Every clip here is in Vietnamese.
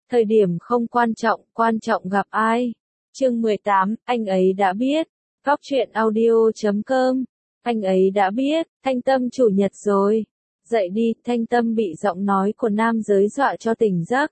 Thời điểm không quan trọng gặp ai. Chương 18, anh ấy đã biết. Góc truyện audio.com. Anh ấy đã biết, Thanh Tâm chủ nhật rồi. Dậy đi, Thanh Tâm bị giọng nói của nam giới dọa cho tỉnh giấc.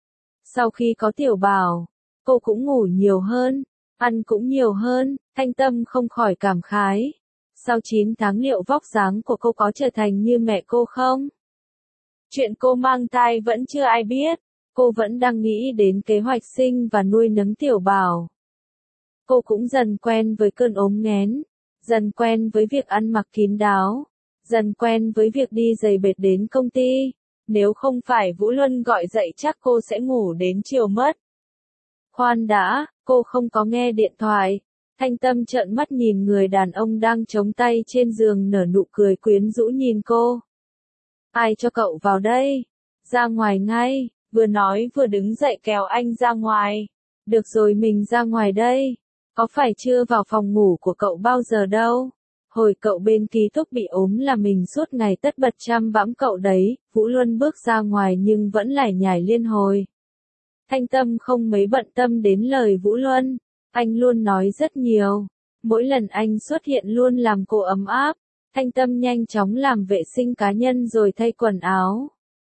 Sau khi có Tiểu Bảo, cô cũng ngủ nhiều hơn, ăn cũng nhiều hơn, Thanh Tâm không khỏi cảm khái. Sau 9 tháng liệu vóc dáng của cô có trở thành như mẹ cô không? Chuyện cô mang thai vẫn chưa ai biết, cô vẫn đang nghĩ đến kế hoạch sinh và nuôi nấng Tiểu Bảo. Cô cũng dần quen với cơn ốm nghén, dần quen với việc ăn mặc kín đáo, dần quen với việc đi giày bệt đến công ty. Nếu không phải Vũ Luân gọi dậy chắc cô sẽ ngủ đến chiều mất. Khoan đã, cô không có nghe điện thoại. Thanh Tâm trợn mắt nhìn người đàn ông đang chống tay trên giường nở nụ cười quyến rũ nhìn cô. Ai cho cậu vào đây? Ra ngoài ngay, vừa nói vừa đứng dậy kéo anh ra ngoài. Được rồi mình ra ngoài đây. Có phải chưa vào phòng ngủ của cậu bao giờ đâu? Hồi cậu bên ký túc bị ốm là mình suốt ngày tất bật chăm bẵm cậu đấy. Vũ Luân bước ra ngoài nhưng vẫn lải nhải liên hồi. Thanh Tâm không mấy bận tâm đến lời Vũ Luân. Anh luôn nói rất nhiều. Mỗi lần anh xuất hiện luôn làm cô ấm áp. Thanh Tâm nhanh chóng làm vệ sinh cá nhân rồi thay quần áo.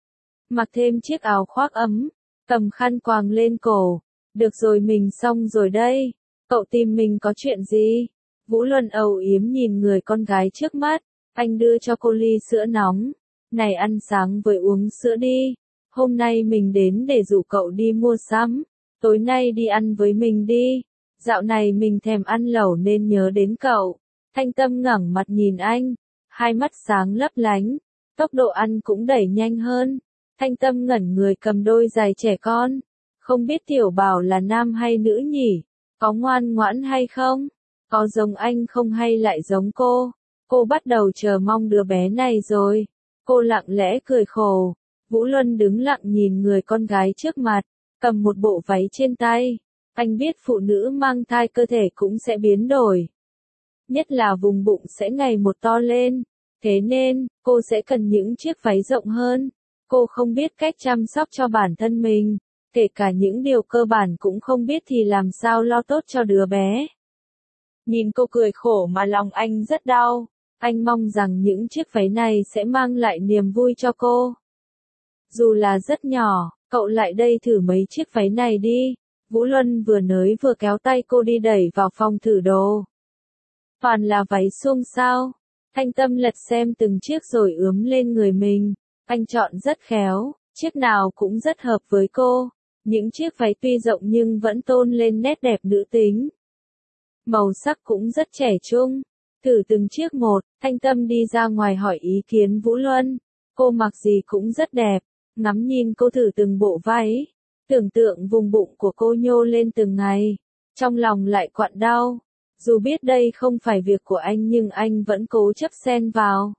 Mặc thêm chiếc áo khoác ấm. Cầm khăn quàng lên cổ. Được rồi mình xong rồi đây. Cậu tìm mình có chuyện gì? Vũ Luân âu yếm nhìn người con gái trước mắt. Anh đưa cho cô ly sữa nóng. Này ăn sáng với uống sữa đi. Hôm nay mình đến để rủ cậu đi mua sắm. Tối nay đi ăn với mình đi. Dạo này mình thèm ăn lẩu nên nhớ đến cậu. Thanh Tâm ngẩng mặt nhìn anh. Hai mắt sáng lấp lánh. Tốc độ ăn cũng đẩy nhanh hơn. Thanh Tâm ngẩn người cầm đôi giày trẻ con. Không biết Tiểu Bảo là nam hay nữ nhỉ? Có ngoan ngoãn hay không? Có giống anh không hay lại giống cô? Cô bắt đầu chờ mong đứa bé này rồi. Cô lặng lẽ cười khổ. Vũ Luân đứng lặng nhìn người con gái trước mặt, cầm một bộ váy trên tay. Anh biết phụ nữ mang thai cơ thể cũng sẽ biến đổi. Nhất là vùng bụng sẽ ngày một to lên. Thế nên, cô sẽ cần những chiếc váy rộng hơn. Cô không biết cách chăm sóc cho bản thân mình. Kể cả những điều cơ bản cũng không biết thì làm sao lo tốt cho đứa bé. Nhìn cô cười khổ mà lòng anh rất đau. Anh mong rằng những chiếc váy này sẽ mang lại niềm vui cho cô. Dù là rất nhỏ, cậu lại đây thử mấy chiếc váy này đi. Vũ Luân vừa nới vừa kéo tay cô đi đẩy vào phòng thử đồ. Toàn là váy suông sao? Thanh Tâm lật xem từng chiếc rồi ướm lên người mình. Anh chọn rất khéo, chiếc nào cũng rất hợp với cô. Những chiếc váy tuy rộng nhưng vẫn tôn lên nét đẹp nữ tính. Màu sắc cũng rất trẻ trung. Thử từng chiếc một, Thanh Tâm đi ra ngoài hỏi ý kiến Vũ Luân. Cô mặc gì cũng rất đẹp. Ngắm nhìn cô thử từng bộ váy. Tưởng tượng vùng bụng của cô nhô lên từng ngày. Trong lòng lại quặn đau. Dù biết đây không phải việc của anh nhưng anh vẫn cố chấp xen vào.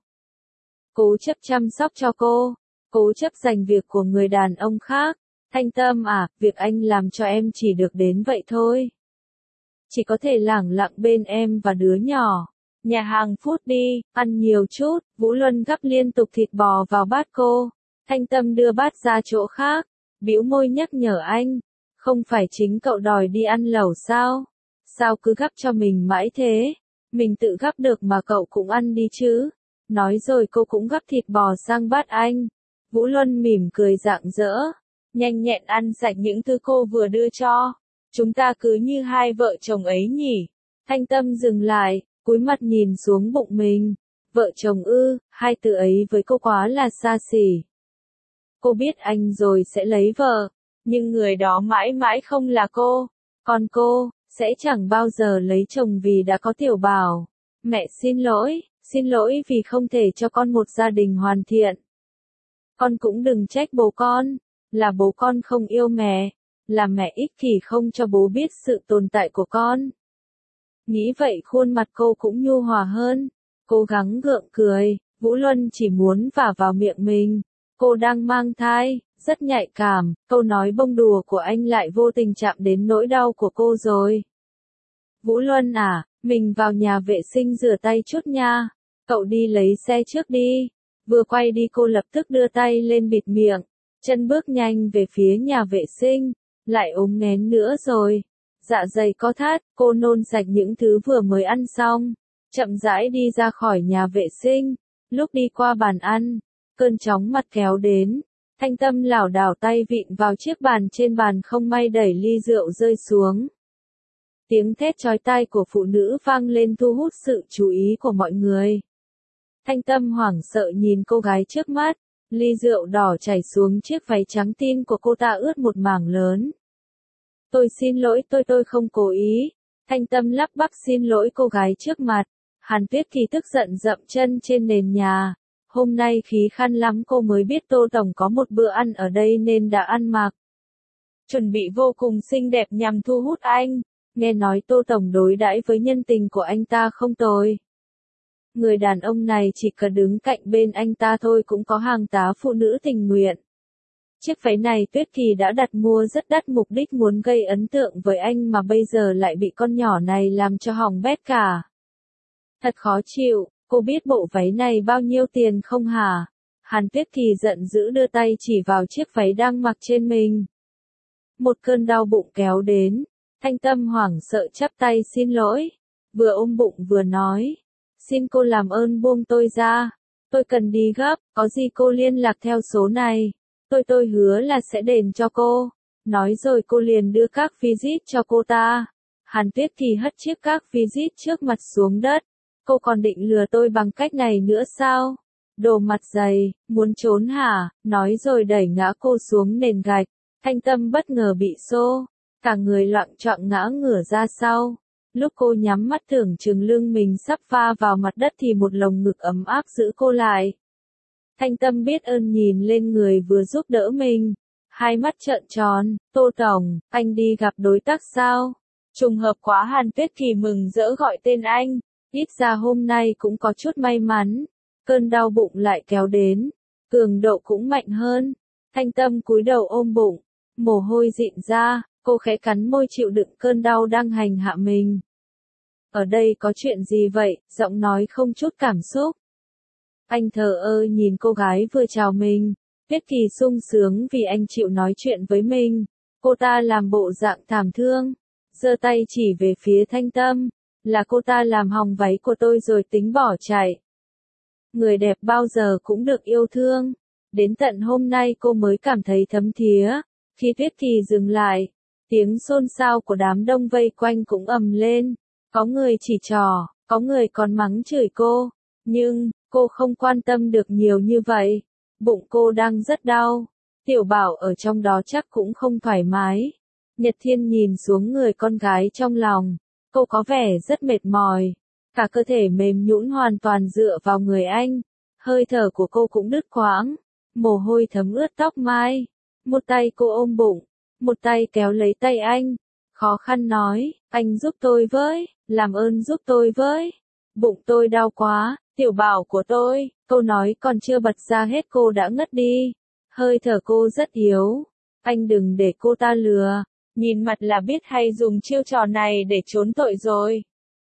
Cố chấp chăm sóc cho cô. Cố chấp giành việc của người đàn ông khác. Thanh Tâm à, việc anh làm cho em chỉ được đến vậy thôi. Chỉ có thể lẳng lặng bên em và đứa nhỏ. Nhà hàng food đi, ăn nhiều chút. Vũ Luân gắp liên tục thịt bò vào bát cô. Thanh Tâm đưa bát ra chỗ khác. Bĩu môi nhắc nhở anh. Không phải chính cậu đòi đi ăn lẩu sao? Sao cứ gắp cho mình mãi thế? Mình tự gắp được mà cậu cũng ăn đi chứ. Nói rồi cô cũng gắp thịt bò sang bát anh. Vũ Luân mỉm cười rạng rỡ. Nhanh nhẹn ăn sạch những thứ cô vừa đưa cho. Chúng ta cứ như hai vợ chồng ấy nhỉ. Thanh Tâm dừng lại, cúi mặt nhìn xuống bụng mình. Vợ chồng ư, hai từ ấy với cô quá là xa xỉ. Cô biết anh rồi sẽ lấy vợ, nhưng người đó mãi mãi không là cô. Còn cô, sẽ chẳng bao giờ lấy chồng vì đã có Tiểu Bảo. Mẹ xin lỗi vì không thể cho con một gia đình hoàn thiện. Con cũng đừng trách bố con, là bố con không yêu mẹ, là mẹ ích kỷ không cho bố biết sự tồn tại của con. Nghĩ vậy khuôn mặt cô cũng nhu hòa hơn, cố gắng gượng cười, Vũ Luân chỉ muốn vả vào miệng mình. Cô đang mang thai, rất nhạy cảm, câu nói bông đùa của anh lại vô tình chạm đến nỗi đau của cô rồi. Vũ Luân à, mình vào nhà vệ sinh rửa tay chút nha, cậu đi lấy xe trước đi. Vừa quay đi cô lập tức đưa tay lên bịt miệng, chân bước nhanh về phía nhà vệ sinh, lại ốm nghén nữa rồi. Dạ dày có thắt, cô nôn sạch những thứ vừa mới ăn xong, chậm rãi đi ra khỏi nhà vệ sinh. Lúc đi qua bàn ăn, cơn chóng mặt kéo đến, Thanh Tâm lảo đảo tay vịn vào chiếc bàn trên bàn, không may đẩy ly rượu rơi xuống. Tiếng thét chói tai của phụ nữ vang lên thu hút sự chú ý của mọi người. Thanh Tâm hoảng sợ nhìn cô gái trước mắt, ly rượu đỏ chảy xuống chiếc váy trắng tin của cô ta ướt một mảng lớn. Tôi xin lỗi, tôi không cố ý. Thanh Tâm lắp bắp xin lỗi cô gái trước mặt. Hàn Tuyết Kỳ tức giận dậm chân trên nền nhà. Hôm nay khí khăn lắm cô mới biết Tô Tổng có một bữa ăn ở đây nên đã ăn mặc. Chuẩn bị vô cùng xinh đẹp nhằm thu hút anh. Nghe nói Tô Tổng đối đãi với nhân tình của anh ta không tồi. Người đàn ông này chỉ cần đứng cạnh bên anh ta thôi cũng có hàng tá phụ nữ tình nguyện. Chiếc váy này Tuyết Kỳ đã đặt mua rất đắt, mục đích muốn gây ấn tượng với anh mà bây giờ lại bị con nhỏ này làm cho hỏng bét cả. Thật khó chịu, cô biết bộ váy này bao nhiêu tiền không hả? Hàn Tuyết Kỳ giận dữ đưa tay chỉ vào chiếc váy đang mặc trên mình. Một cơn đau bụng kéo đến, Thanh Tâm hoảng sợ chắp tay xin lỗi, vừa ôm bụng vừa nói. Xin cô làm ơn buông tôi ra, tôi cần đi gấp, có gì cô liên lạc theo số này. Tôi hứa là sẽ đền cho cô. Nói rồi cô liền đưa các visit cho cô ta. Hàn Tuyết Kỳ hất chiếc các visit trước mặt xuống đất. Cô còn định lừa tôi bằng cách này nữa sao? Đồ mặt dày, muốn trốn hả? Nói rồi đẩy ngã cô xuống nền gạch. Thanh Tâm bất ngờ bị xô, cả người loạng choạng ngã ngửa ra sau. Lúc cô nhắm mắt tưởng chừng lưng mình sắp va vào mặt đất thì một lồng ngực ấm áp giữ cô lại. Thanh Tâm biết ơn nhìn lên người vừa giúp đỡ mình. Hai mắt trợn tròn, Tô Tổng, anh đi gặp đối tác sao? Trùng hợp quá. Hàn Tuyết Kỳ mừng rỡ gọi tên anh. Ít ra hôm nay cũng có chút may mắn. Cơn đau bụng lại kéo đến. Cường độ cũng mạnh hơn. Thanh Tâm cúi đầu ôm bụng. Mồ hôi rịn ra, cô khẽ cắn môi chịu đựng cơn đau đang hành hạ mình. Ở đây có chuyện gì vậy? Giọng nói không chút cảm xúc. Anh thờ ơ nhìn cô gái vừa chào mình. Tuyết Kỳ sung sướng vì anh chịu nói chuyện với mình. Cô ta làm bộ dạng thảm thương, giơ tay chỉ về phía Thanh Tâm. Là cô ta làm hỏng váy của tôi rồi tính bỏ chạy. Người đẹp bao giờ cũng được yêu thương. Đến tận hôm nay cô mới cảm thấy thấm thía. Khi Tuyết Kỳ dừng lại, tiếng xôn xao của đám đông vây quanh cũng ầm lên. Có người chỉ trỏ, có người còn mắng chửi cô. Nhưng, cô không quan tâm được nhiều như vậy. Bụng cô đang rất đau. Tiểu Bảo ở trong đó chắc cũng không thoải mái. Nhật Thiên nhìn xuống người con gái trong lòng. Cô có vẻ rất mệt mỏi. Cả cơ thể mềm nhũn hoàn toàn dựa vào người anh. Hơi thở của cô cũng đứt quãng. Mồ hôi thấm ướt tóc mai. Một tay cô ôm bụng. Một tay kéo lấy tay anh. Khó khăn nói, anh giúp tôi với, làm ơn giúp tôi với. Bụng tôi đau quá, Tiểu Bảo của tôi. Câu nói còn chưa bật ra hết cô đã ngất đi. Hơi thở cô rất yếu. Anh đừng để cô ta lừa. Nhìn mặt là biết hay dùng chiêu trò này để trốn tội rồi.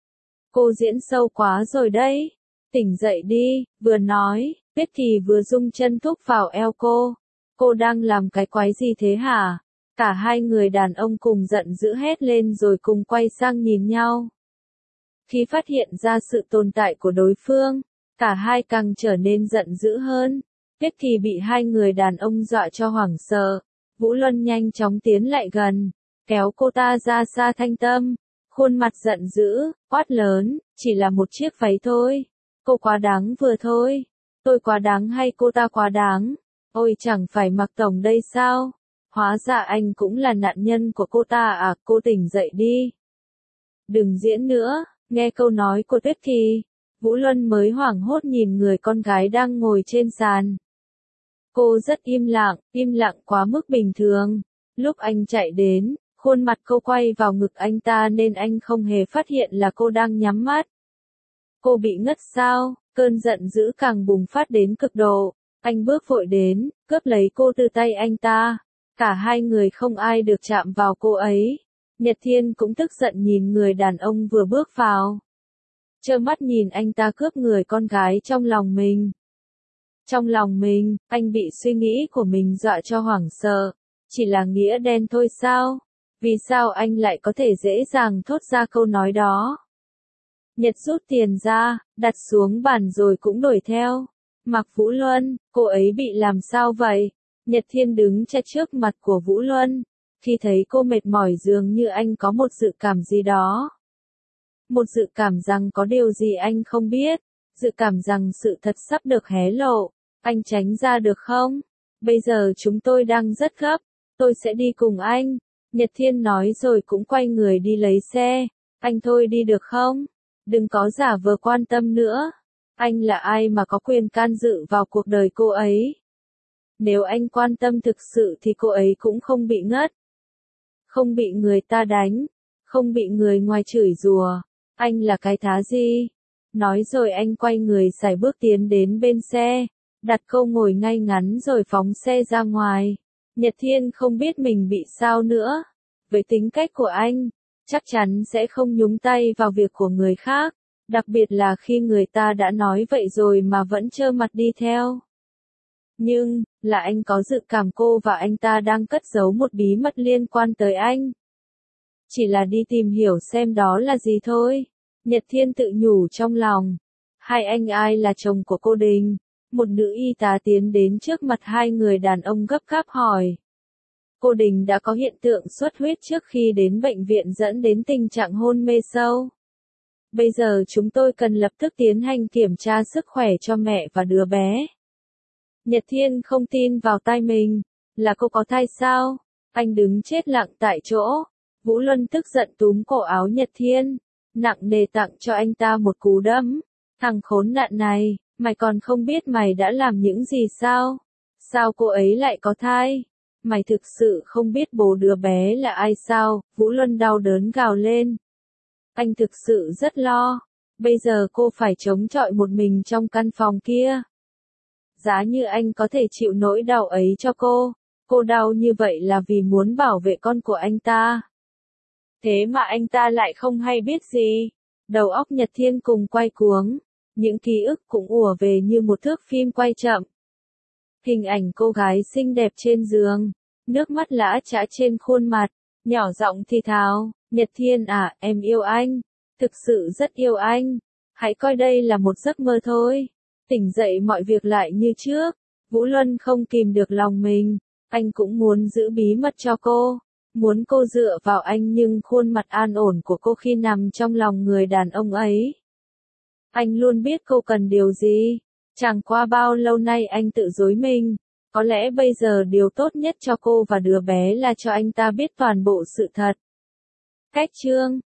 Cô diễn sâu quá rồi đấy. Tỉnh dậy đi, vừa nói, Tuyết Kỳ vừa rung chân thúc vào eo cô. Cô đang làm cái quái gì thế hả? Cả hai người đàn ông cùng giận dữ hét lên rồi cùng quay sang nhìn nhau. Khi phát hiện ra sự tồn tại của đối phương, cả hai càng trở nên giận dữ hơn. Tuyết Kỳ bị hai người đàn ông dọa cho hoảng sợ. Vũ Luân nhanh chóng tiến lại gần, kéo cô ta ra xa Thanh Tâm. Khuôn mặt giận dữ, quát lớn, chỉ là một chiếc váy thôi. Cô quá đáng vừa thôi. Tôi quá đáng hay cô ta quá đáng? Ôi chẳng phải Mạc Tổng đây sao? Hóa ra anh cũng là nạn nhân của cô ta à? Cô tỉnh dậy đi. Đừng diễn nữa. Nghe câu nói của Tuyết Kỳ, Vũ Luân mới hoảng hốt nhìn người con gái đang ngồi trên sàn. Cô rất im lặng quá mức bình thường. Lúc anh chạy đến, khuôn mặt cô quay vào ngực anh ta nên anh không hề phát hiện là cô đang nhắm mắt. Cô bị ngất sao? Cơn giận dữ càng bùng phát đến cực độ. Anh bước vội đến, cướp lấy cô từ tay anh ta. Cả hai người không ai được chạm vào cô ấy. Nhật Thiên cũng tức giận nhìn người đàn ông vừa bước vào. Trơ mắt nhìn anh ta cướp người con gái trong lòng mình. Trong lòng mình, anh bị suy nghĩ của mình dọa cho hoảng sợ. Chỉ là nghĩa đen thôi sao? Vì sao anh lại có thể dễ dàng thốt ra câu nói đó? Nhật rút tiền ra, đặt xuống bàn rồi cũng đuổi theo. Mạc Vũ Luân, cô ấy bị làm sao vậy? Nhật Thiên đứng che trước mặt của Vũ Luân. Khi thấy cô mệt mỏi dường như anh có một dự cảm gì đó. Một dự cảm rằng có điều gì anh không biết. Dự cảm rằng sự thật sắp được hé lộ. Anh tránh ra được không? Bây giờ chúng tôi đang rất gấp. Tôi sẽ đi cùng anh. Nhật Thiên nói rồi cũng quay người đi lấy xe. Anh thôi đi được không? Đừng có giả vờ quan tâm nữa. Anh là ai mà có quyền can dự vào cuộc đời cô ấy? Nếu anh quan tâm thực sự thì cô ấy cũng không bị ngất. Không bị người ta đánh. Không bị người ngoài chửi rủa. Anh là cái thá gì? Nói rồi anh quay người sải bước tiến đến bên xe. Đặt câu ngồi ngay ngắn rồi phóng xe ra ngoài. Nhật Thiên không biết mình bị sao nữa. Với tính cách của anh, chắc chắn sẽ không nhúng tay vào việc của người khác. Đặc biệt là khi người ta đã nói vậy rồi mà vẫn trơ mặt đi theo. Nhưng, là anh có dự cảm cô và anh ta đang cất giấu một bí mật liên quan tới anh. Chỉ là đi tìm hiểu xem đó là gì thôi. Nhật Thiên tự nhủ trong lòng. Hai anh ai là chồng của cô Đình? Một nữ y tá tiến đến trước mặt hai người đàn ông gấp gáp hỏi. Cô Đình đã có hiện tượng xuất huyết trước khi đến bệnh viện dẫn đến tình trạng hôn mê sâu. Bây giờ chúng tôi cần lập tức tiến hành kiểm tra sức khỏe cho mẹ và đứa bé. Nhật Thiên không tin vào tai mình. Là cô có thai sao? Anh đứng chết lặng tại chỗ. Vũ Luân tức giận túm cổ áo Nhật Thiên. Nặng nề tặng cho anh ta một cú đấm. Thằng khốn nạn này, mày còn không biết mày đã làm những gì sao? Sao cô ấy lại có thai? Mày thực sự không biết bố đứa bé là ai sao? Vũ Luân đau đớn gào lên. Anh thực sự rất lo. Bây giờ cô phải chống chọi một mình trong căn phòng kia. Giá như anh có thể chịu nỗi đau ấy cho cô đau như vậy là vì muốn bảo vệ con của anh ta. Thế mà anh ta lại không hay biết gì. Đầu óc Nhật Thiên cùng quay cuống. Những ký ức cũng ùa về như một thước phim quay chậm. Hình ảnh cô gái xinh đẹp trên giường. Nước mắt lã chã trên khuôn mặt. Nhỏ giọng thì thào. Nhật Thiên à, em yêu anh. Thực sự rất yêu anh. Hãy coi đây là một giấc mơ thôi. Tỉnh dậy mọi việc lại như trước. Vũ Luân không kìm được lòng mình. Anh cũng muốn giữ bí mật cho cô. Muốn cô dựa vào anh nhưng khuôn mặt an ổn của cô khi nằm trong lòng người đàn ông ấy. Anh luôn biết cô cần điều gì. Chẳng qua bao lâu nay anh tự dối mình. Có lẽ bây giờ điều tốt nhất cho cô và đứa bé là cho anh ta biết toàn bộ sự thật. Cách chương